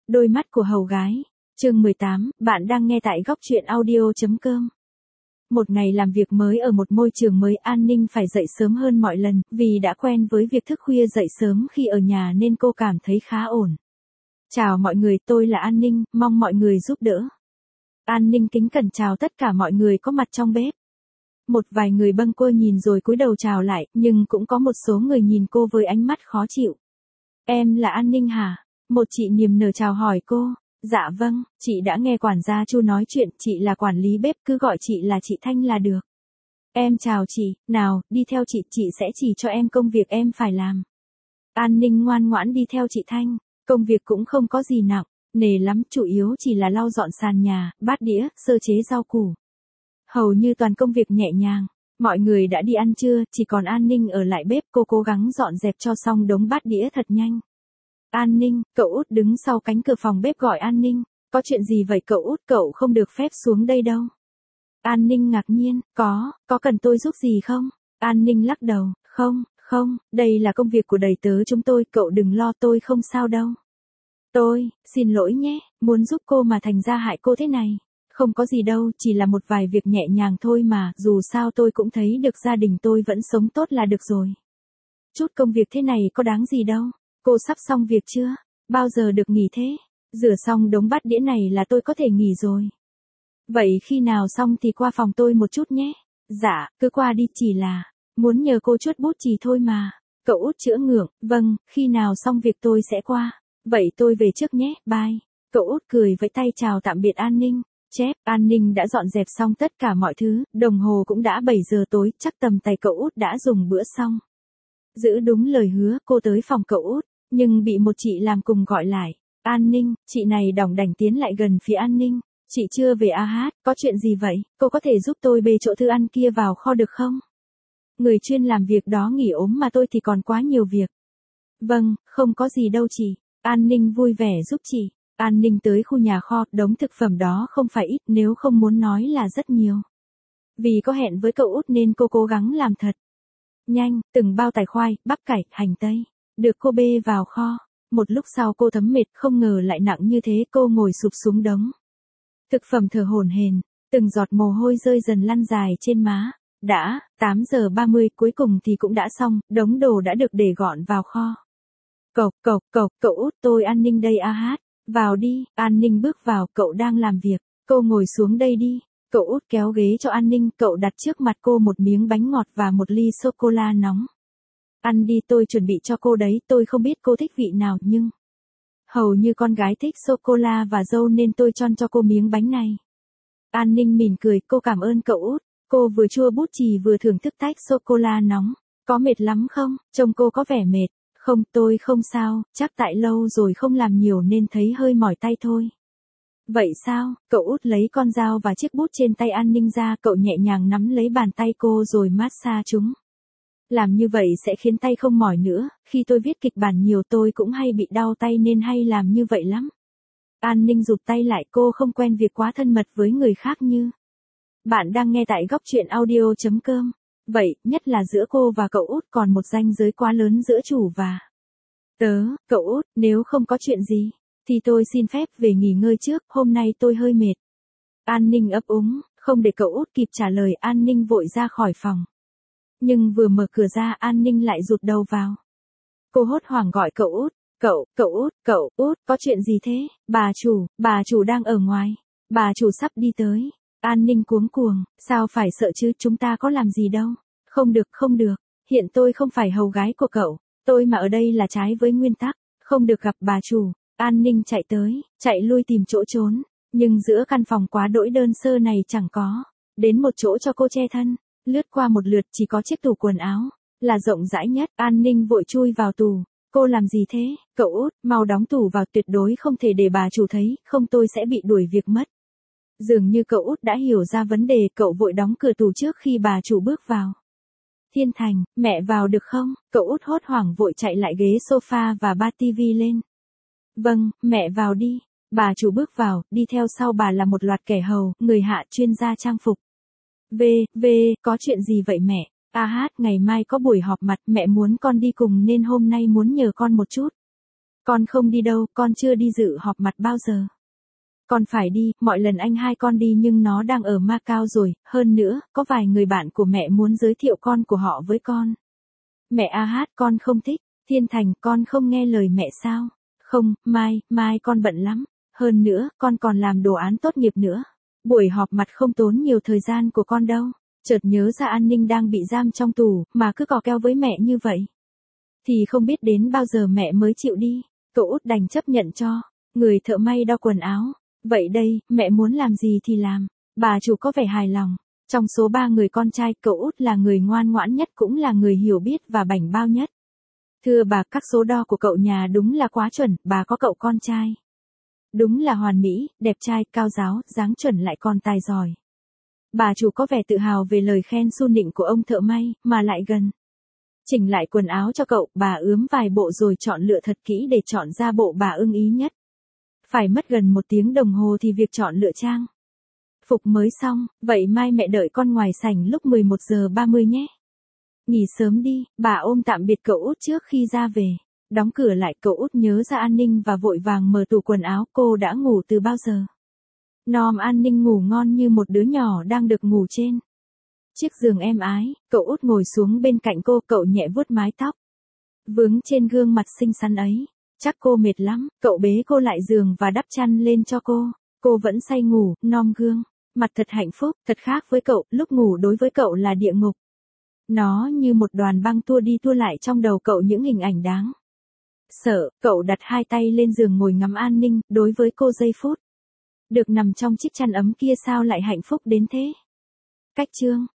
Đôi mắt của hầu gái. Chương 18, bạn đang nghe tại góc truyện audio.com. Một ngày làm việc mới ở một môi trường mới, An Ninh phải dậy sớm hơn mọi lần, vì đã quen với việc thức khuya dậy sớm khi ở nhà nên cô cảm thấy khá ổn. Chào mọi người, tôi là An Ninh, mong mọi người giúp đỡ. An Ninh kính cẩn chào tất cả mọi người có mặt trong bếp. Một vài người bâng quơ nhìn rồi cúi đầu chào lại, nhưng cũng có một số người nhìn cô với ánh mắt khó chịu. Em là An Ninh hả? Một chị niềm nở chào hỏi cô. Dạ vâng, chị đã nghe quản gia Chu nói chuyện, chị là quản lý bếp, cứ gọi chị là chị Thanh là được. Em chào chị, nào, đi theo chị sẽ chỉ cho em công việc em phải làm. An Ninh ngoan ngoãn đi theo chị Thanh, công việc cũng không có gì nặng, nề lắm, chủ yếu chỉ là lau dọn sàn nhà, bát đĩa, sơ chế rau củ. Hầu như toàn công việc nhẹ nhàng, mọi người đã đi ăn trưa, chỉ còn An Ninh ở lại bếp, cô cố gắng dọn dẹp cho xong đống bát đĩa thật nhanh. An Ninh, cậu Út đứng sau cánh cửa phòng bếp gọi An Ninh, có chuyện gì vậy cậu Út, cậu không được phép xuống đây đâu. An Ninh ngạc nhiên, có cần tôi giúp gì không? An Ninh lắc đầu, không, đây là công việc của đầy tớ chúng tôi, cậu đừng lo, tôi không sao đâu. Tôi, xin lỗi nhé, muốn giúp cô mà thành ra hại cô thế này. Không có gì đâu, chỉ là một vài việc nhẹ nhàng thôi mà, dù sao tôi cũng thấy được gia đình tôi vẫn sống tốt là được rồi. Chút công việc thế này có đáng gì đâu. Cô sắp xong việc chưa? Bao giờ được nghỉ thế? Rửa xong đống bát đĩa này là tôi có thể nghỉ rồi. Vậy khi nào xong thì qua phòng tôi một chút nhé. Dạ, cứ qua đi, chỉ là muốn nhờ cô chuốt bút chì thôi mà. Cậu Út chữa ngượng, vâng, khi nào xong việc tôi sẽ qua. Vậy tôi về trước nhé, bye. Cậu Út cười vẫy tay chào tạm biệt An Ninh. Chép, An Ninh đã dọn dẹp xong tất cả mọi thứ, đồng hồ cũng đã 7 giờ tối, chắc tầm tay cậu Út đã dùng bữa xong. Giữ đúng lời hứa, cô tới phòng cậu Út, nhưng bị một chị làm cùng gọi lại. An Ninh, chị này đỏng đảnh tiến lại gần phía An Ninh. Chị chưa về à hát, có chuyện gì vậy? Cô có thể giúp tôi bê chỗ thư ăn kia vào kho được không? Người chuyên làm việc đó nghỉ ốm mà tôi thì còn quá nhiều việc. Vâng, không có gì đâu chị. An Ninh vui vẻ giúp chị. An Ninh tới khu nhà kho, đống thực phẩm đó không phải ít, nếu không muốn nói là rất nhiều. Vì có hẹn với cậu Út nên cô cố gắng làm thật nhanh, từng bao tải khoai, bắp cải, hành tây, được cô bê vào kho. Một lúc sau cô thấm mệt, không ngờ lại nặng như thế, cô ngồi sụp xuống đống thực phẩm thở hổn hển, từng giọt mồ hôi rơi dần lăn dài trên má. Đã, 8 giờ 30, cuối cùng thì cũng đã xong, đống đồ đã được để gọn vào kho. Cậu Út, tôi An Ninh đây a hát. Vào đi, An Ninh bước vào, cậu đang làm việc, cô ngồi xuống đây đi. Cậu Út kéo ghế cho An Ninh, cậu đặt trước mặt cô một miếng bánh ngọt và một ly sô-cô-la nóng. Ăn đi, tôi chuẩn bị cho cô đấy, tôi không biết cô thích vị nào nhưng hầu như con gái thích sô-cô-la và dâu nên tôi cho cô miếng bánh này. An Ninh mỉm cười, cô cảm ơn cậu Út, cô vừa chua bút chì vừa thưởng thức tách sô-cô-la nóng. Có mệt lắm không? Trông cô có vẻ mệt. Không, tôi không sao, chắc tại lâu rồi không làm nhiều nên thấy hơi mỏi tay thôi. Vậy sao? Cậu Út lấy con dao và chiếc bút trên tay An Ninh ra, cậu nhẹ nhàng nắm lấy bàn tay cô rồi massage chúng. Làm như vậy sẽ khiến tay không mỏi nữa, khi tôi viết kịch bản nhiều tôi cũng hay bị đau tay nên hay làm như vậy lắm. An Ninh rụt tay lại, cô không quen việc quá thân mật với người khác như. Bạn đang nghe tại góc truyện audio.com. Vậy, nhất là giữa cô và cậu Út còn một ranh giới quá lớn giữa chủ và tớ. Cậu Út, nếu không có chuyện gì thì tôi xin phép về nghỉ ngơi trước, hôm nay tôi hơi mệt. An Ninh ấp úng, không để cậu Út kịp trả lời, An Ninh vội ra khỏi phòng. Nhưng vừa mở cửa ra, An Ninh lại rụt đầu vào. Cô hốt hoảng gọi cậu Út, cậu Út, có chuyện gì thế? Bà chủ đang ở ngoài. Bà chủ sắp đi tới. An Ninh cuống cuồng, sao phải sợ chứ, chúng ta có làm gì đâu. Không được, hiện tôi không phải hầu gái của cậu, tôi mà ở đây là trái với nguyên tắc, không được gặp bà chủ. An Ninh chạy tới, chạy lui tìm chỗ trốn, nhưng giữa căn phòng quá đỗi đơn sơ này chẳng có đến một chỗ cho cô che thân. Lướt qua một lượt chỉ có chiếc tủ quần áo là rộng rãi nhất. An Ninh vội chui vào tủ. Cô làm gì thế? Cậu Út, mau đóng tủ vào, tuyệt đối không thể để bà chủ thấy, không tôi sẽ bị đuổi việc mất. Dường như cậu Út đã hiểu ra vấn đề, cậu vội đóng cửa tủ trước khi bà chủ bước vào. Thiên Thành, mẹ vào được không? Cậu Út hốt hoảng vội chạy lại ghế sofa và ba tivi lên. Vâng, mẹ vào đi. Bà chủ bước vào, đi theo sau bà là một loạt kẻ hầu, người hạ chuyên gia trang phục. Có chuyện gì vậy mẹ? A hát, ngày mai có buổi họp mặt, mẹ muốn con đi cùng nên hôm nay muốn nhờ con một chút. Con không đi đâu, con chưa đi dự họp mặt bao giờ. Con phải đi, mọi lần anh hai con đi nhưng nó đang ở Macau rồi, hơn nữa, có vài người bạn của mẹ muốn giới thiệu con của họ với con. Mẹ hát con không thích, Thiên Thành con không nghe lời mẹ sao? Không, mai con bận lắm, hơn nữa, con còn làm đồ án tốt nghiệp nữa. Buổi họp mặt không tốn nhiều thời gian của con đâu. Chợt nhớ ra An Ninh đang bị giam trong tù, mà cứ cò keo với mẹ như vậy. Thì không biết đến bao giờ mẹ mới chịu đi, cậu út đành chấp nhận cho. Người thợ may đo quần áo. Vậy đây, mẹ muốn làm gì thì làm. Bà chủ có vẻ hài lòng. Trong số 3 người con trai, cậu út là người ngoan ngoãn nhất cũng là người hiểu biết và bảnh bao nhất. Thưa bà, các số đo của cậu nhà đúng là quá chuẩn, bà có cậu con trai. Đúng là hoàn mỹ, đẹp trai, cao ráo, dáng chuẩn lại còn tài giỏi. Bà chủ có vẻ tự hào về lời khen su nịnh của ông thợ may, mà lại gần. Chỉnh lại quần áo cho cậu, bà ướm vài bộ rồi chọn lựa thật kỹ để chọn ra bộ bà ưng ý nhất. Phải mất gần 1 tiếng đồng hồ thì việc chọn lựa trang phục mới xong, vậy mai mẹ đợi con ngoài sảnh lúc 11:30 nhé. Nghỉ sớm đi, bà ôm tạm biệt cậu út trước khi ra về. Đóng cửa lại, cậu út nhớ ra An Ninh và vội vàng mở tủ quần áo, cô đã ngủ từ bao giờ. Nom An Ninh ngủ ngon như một đứa nhỏ đang được ngủ trên chiếc giường êm ái, cậu út ngồi xuống bên cạnh cô, cậu nhẹ vuốt mái tóc vướng trên gương mặt xinh xắn ấy. Chắc cô mệt lắm, cậu bế cô lại giường và đắp chăn lên cho cô. Cô vẫn say ngủ, nom gương, mặt thật hạnh phúc, thật khác với cậu, lúc ngủ đối với cậu là địa ngục. Nó như một đoàn băng tua đi tua lại trong đầu cậu những hình ảnh đáng sợ. Cậu đặt 2 tay lên giường ngồi ngắm An Ninh, đối với cô giây phút được nằm trong chiếc chăn ấm kia sao lại hạnh phúc đến thế. Cách chương